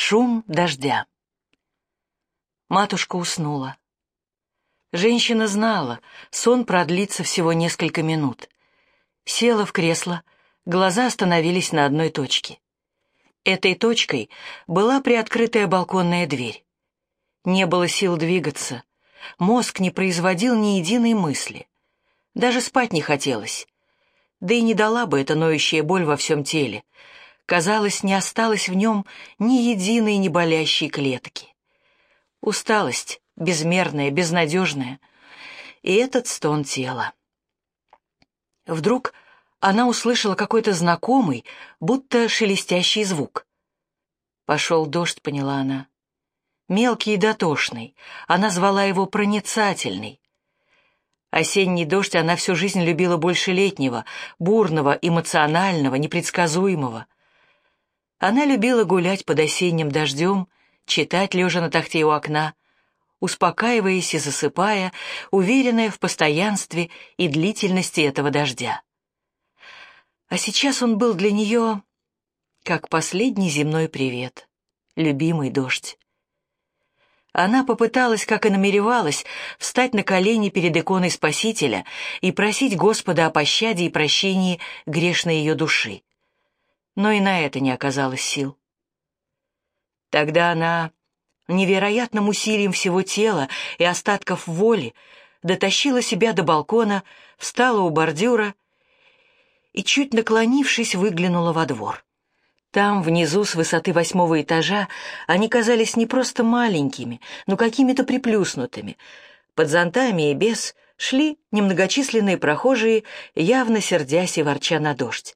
Шум дождя. Матушка уснула. Женщина знала, сон продлится всего несколько минут. Села в кресло, глаза остановились на одной точке. Этой точкой была приоткрытая балконная дверь. Не было сил двигаться. Мозг не производил ни единой мысли. Даже спать не хотелось. Да и не дала бы эта ноющая боль во всем теле. Казалось, не осталось в нем ни единой неболящей клетки. Усталость, безмерная, безнадежная. И этот стон тела. Вдруг она услышала какой-то знакомый, будто шелестящий звук. Пошел дождь, поняла она. Мелкий и дотошный. Она звала его проницательный. Осенний дождь она всю жизнь любила больше летнего, бурного, эмоционального, непредсказуемого. Она любила гулять под осенним дождем, читать, лежа на тахте у окна, успокаиваясь и засыпая, уверенная в постоянстве и длительности этого дождя. А сейчас он был для нее как последний земной привет, любимый дождь. Она попыталась, как и намеревалась, встать на колени перед иконой Спасителя и просить Господа о пощаде и прощении грешной ее души. Но и на это не оказалось сил. Тогда она невероятным усилием всего тела и остатков воли дотащила себя до балкона, встала у бордюра и, чуть наклонившись, выглянула во двор. Там, внизу, с высоты 8-го этажа, они казались не просто маленькими, но какими-то приплюснутыми. Под зонтами и без шли немногочисленные прохожие, явно сердясь и ворча на дождь.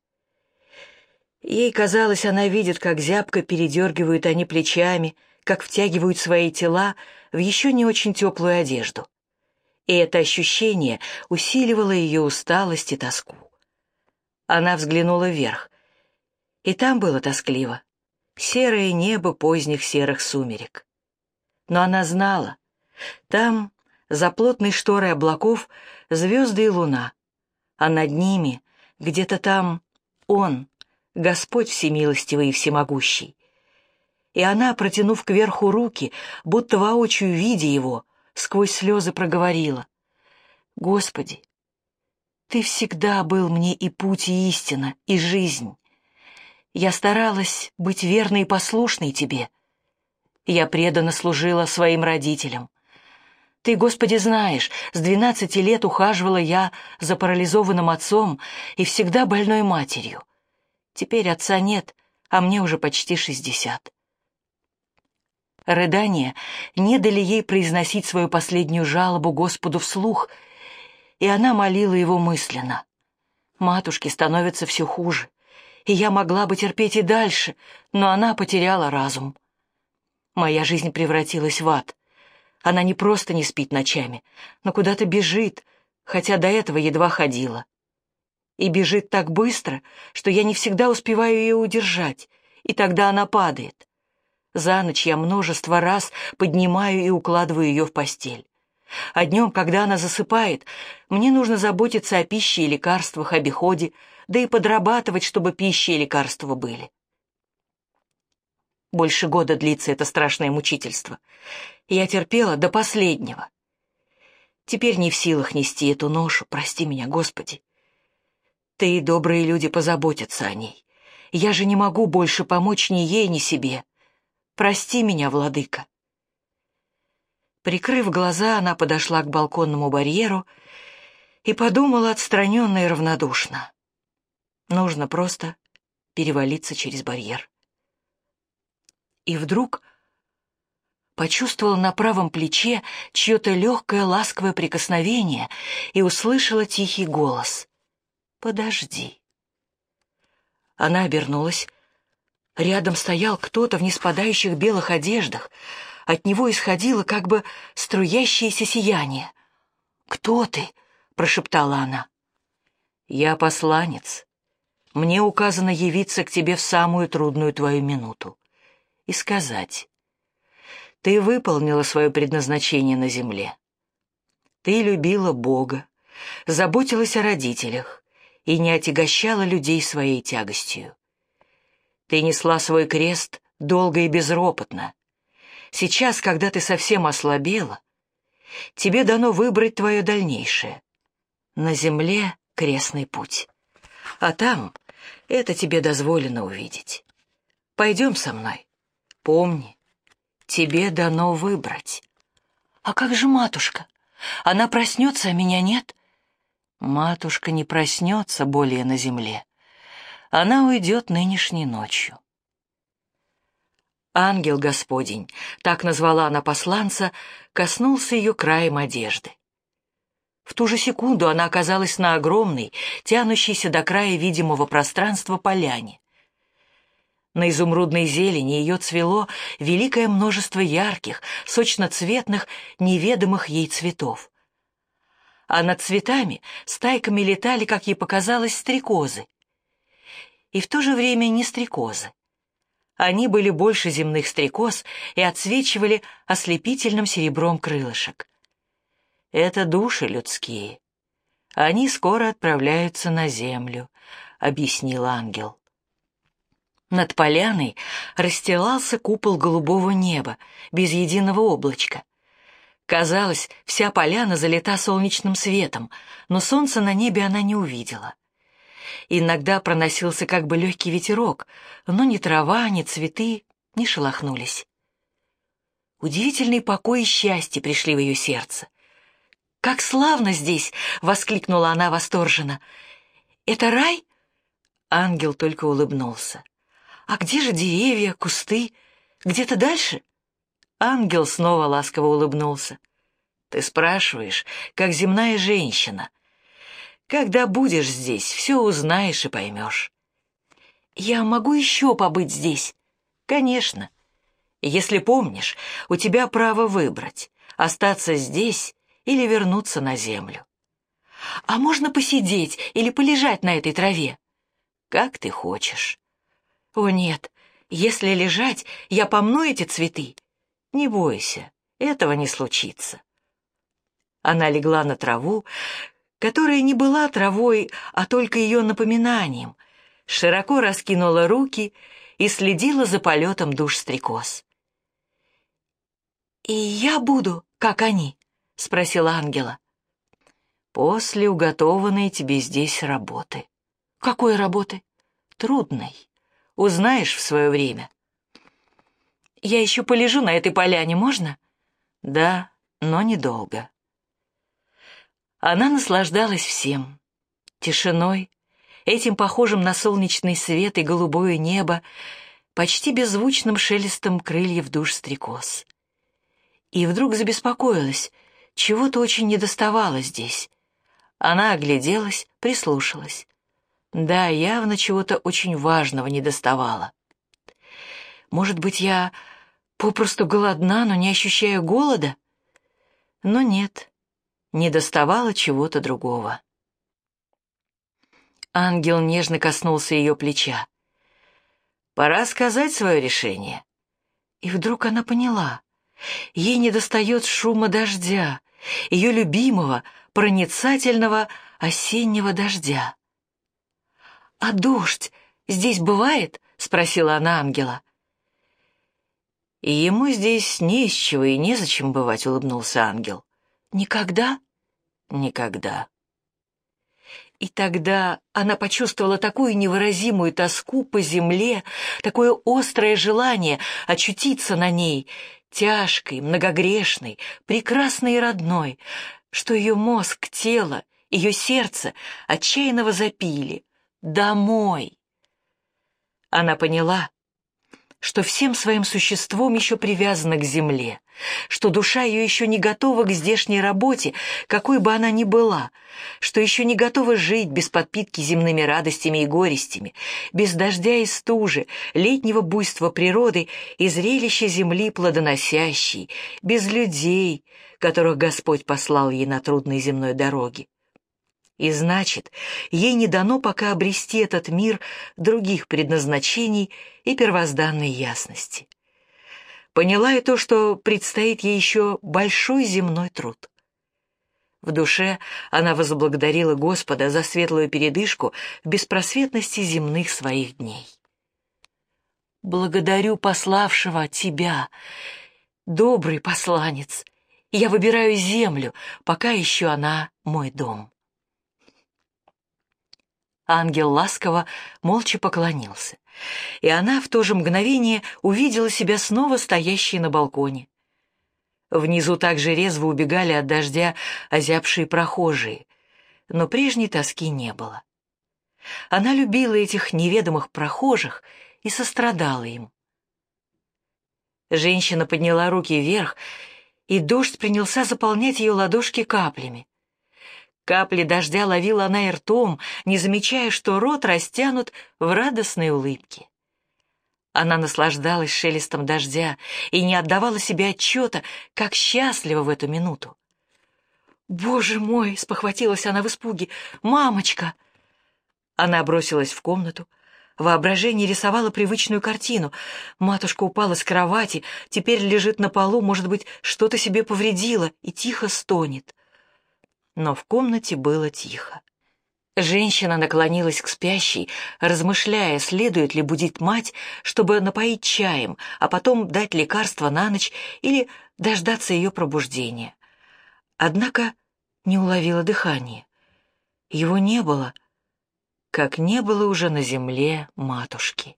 Ей казалось, она видит, как зябко передергивают они плечами, как втягивают свои тела в еще не очень теплую одежду. И это ощущение усиливало ее усталость и тоску. Она взглянула вверх, и там было тоскливо. Серое небо поздних серых сумерек. Но она знала, там, за плотной шторой облаков, звезды и луна, а над ними, где-то там, Он, Господь всемилостивый и всемогущий. И она, протянув кверху руки, будто воочию видя его, сквозь слезы проговорила: «Господи, Ты всегда был мне и путь, и истина, и жизнь. Я старалась быть верной и послушной Тебе. Я преданно служила своим родителям. Ты, Господи, знаешь, с 12 лет ухаживала я за парализованным отцом и всегда больной матерью. Теперь отца нет, а мне уже почти 60. Рыдания не дали ей произносить свою последнюю жалобу Господу вслух, и она молила его мысленно. Матушке становится все хуже, и я могла бы терпеть и дальше, но она потеряла разум. Моя жизнь превратилась в ад. Она не просто не спит ночами, но куда-то бежит, хотя до этого едва ходила. И бежит так быстро, что я не всегда успеваю ее удержать, и тогда она падает. За ночь я множество раз поднимаю и укладываю ее в постель. А днем, когда она засыпает, мне нужно заботиться о пище и лекарствах, обиходе, да и подрабатывать, чтобы пища и лекарства были. Больше года длится это страшное мучительство. Я терпела до последнего. Теперь не в силах нести эту ношу, прости меня, Господи. Ты и добрые люди позаботятся о ней. Я же не могу больше помочь ни ей, ни себе. Прости меня, Владыка». Прикрыв глаза, она подошла к балконному барьеру и подумала отстраненно и равнодушно. Нужно просто перевалиться через барьер. И вдруг почувствовала на правом плече чье-то легкое ласковое прикосновение и услышала тихий голос: «Подожди». Она обернулась. Рядом стоял кто-то в неспадающих белых одеждах. От него исходило как бы струящееся сияние. «Кто ты?» — прошептала она. «Я посланец. Мне указано явиться к тебе в самую трудную твою минуту и сказать: ты выполнила свое предназначение на земле. Ты любила Бога, заботилась о родителях и не отягощала людей своей тягостью. Ты несла свой крест долго и безропотно. Сейчас, когда ты совсем ослабела, тебе дано выбрать твое дальнейшее. На земле крестный путь, а там это тебе дозволено увидеть. Пойдем со мной. Помни, тебе дано выбрать. А как же матушка? Она проснется, а меня нет? Матушка не проснется более на земле. Она уйдет нынешней ночью. Ангел Господень, так назвала она посланца, коснулся ее краем одежды. В ту же секунду она оказалась на огромной, тянущейся до края видимого пространства поляне. На изумрудной зелени ее цвело великое множество ярких, сочноцветных, неведомых ей цветов. А над цветами стайками летали, как ей показалось, стрекозы. И в то же время не стрекозы. Они были больше земных стрекоз и отсвечивали ослепительным серебром крылышек. Это души людские. Они скоро отправляются на землю, объяснил ангел. Над поляной расстилался купол голубого неба, без единого облачка. Казалось, вся поляна залита солнечным светом, но солнца на небе она не увидела. Иногда проносился как бы легкий ветерок, но ни трава, ни цветы не шелохнулись. Удивительный покой и счастье пришли в ее сердце. «Как славно здесь!» — воскликнула она восторженно. «Это рай?» Ангел только улыбнулся. «А где же деревья, кусты? Где-то дальше?» Ангел снова ласково улыбнулся. «Ты спрашиваешь, как земная женщина. Когда будешь здесь, все узнаешь и поймешь». «Я могу еще побыть здесь?» «Конечно. Если помнишь, у тебя право выбрать, остаться здесь или вернуться на землю». «А можно посидеть или полежать на этой траве?» «Как ты хочешь». «О нет, если лежать, я помну эти цветы». «Не бойся, этого не случится». Она легла на траву, которая не была травой, а только ее напоминанием, широко раскинула руки и следила за полетом душ стрекоз. «И я буду, как они?» — спросила ангела. «После уготованной тебе здесь работы». «Какой работы?» «Трудной. Узнаешь в свое время». «Я еще полежу на этой поляне, можно?» «Да, но недолго». Она наслаждалась всем. Тишиной, этим похожим на солнечный свет и голубое небо, почти беззвучным шелестом крыльев душ стрекоз. И вдруг забеспокоилась, чего-то очень недоставало здесь. Она огляделась, прислушалась. Да, явно чего-то очень важного недоставало. Может быть, я попросту голодна, но не ощущаю голода? Но нет, недоставало чего-то другого. Ангел нежно коснулся ее плеча. «Пора сказать свое решение». И вдруг она поняла. Ей недостает шума дождя, ее любимого, проницательного осеннего дождя. «А дождь здесь бывает?» — спросила она ангела. «И ему здесь не из чего и незачем бывать», — улыбнулся ангел. «Никогда?» «Никогда». И тогда она почувствовала такую невыразимую тоску по земле, такое острое желание очутиться на ней, тяжкой, многогрешной, прекрасной и родной, что ее мозг, тело, ее сердце отчаянно возопили: «Домой!». Она поняла, что всем своим существом еще привязана к земле, что душа ее еще не готова к здешней работе, какой бы она ни была, что еще не готова жить без подпитки земными радостями и горестями, без дождя и стужи, летнего буйства природы и зрелища земли плодоносящей, без людей, которых Господь послал ей на трудной земной дороге. И значит, ей не дано пока обрести этот мир других предназначений и первозданной ясности. Поняла и то, что предстоит ей еще большой земной труд. В душе она возблагодарила Господа за светлую передышку в беспросветности земных своих дней. Благодарю пославшего тебя, добрый посланец. Я выбираю землю, пока еще она мой дом». Ангел ласково, молча поклонился, и она в то же мгновение увидела себя снова стоящей на балконе. Внизу также резво убегали от дождя озябшие прохожие, но прежней тоски не было. Она любила этих неведомых прохожих и сострадала им. Женщина подняла руки вверх, и дождь принялся заполнять ее ладошки каплями. Капли дождя ловила она и ртом, не замечая, что рот растянут в радостной улыбке. Она наслаждалась шелестом дождя и не отдавала себе отчета, как счастлива в эту минуту. «Боже мой!» — спохватилась она в испуге. «Мамочка!» Она бросилась в комнату. Воображение рисовало привычную картину. Матушка упала с кровати, теперь лежит на полу, может быть, что-то себе повредила и тихо стонет. Но в комнате было тихо. Женщина наклонилась к спящей, размышляя, следует ли будить мать, чтобы напоить чаем, а потом дать лекарство на ночь или дождаться ее пробуждения. Однако не уловила дыхания. Его не было, как не было уже на земле матушки.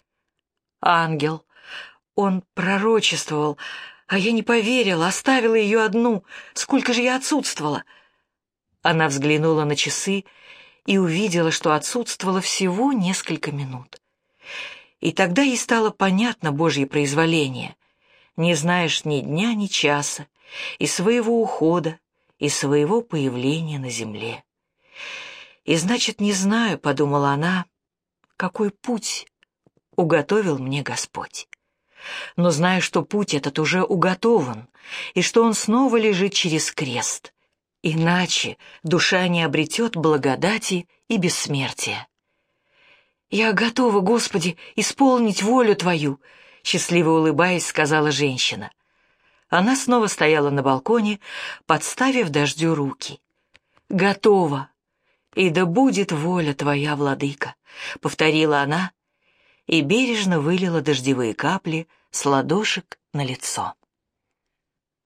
Ангел, он пророчествовал, а я не поверила, оставила ее одну. Сколько же я отсутствовала? Она взглянула на часы и увидела, что отсутствовало всего несколько минут. И тогда ей стало понятно Божье произволение. Не знаешь ни дня, ни часа, и своего ухода, и своего появления на земле. И значит, не знаю, подумала она, какой путь уготовил мне Господь. Но знаю, что путь этот уже уготован, и что он снова лежит через крест. Иначе душа не обретет благодати и бессмертия. «Я готова, Господи, исполнить волю Твою», — счастливо улыбаясь, сказала женщина. Она снова стояла на балконе, подставив дождю руки. «Готова, и да будет воля Твоя, Владыка», — повторила она и бережно вылила дождевые капли с ладошек на лицо.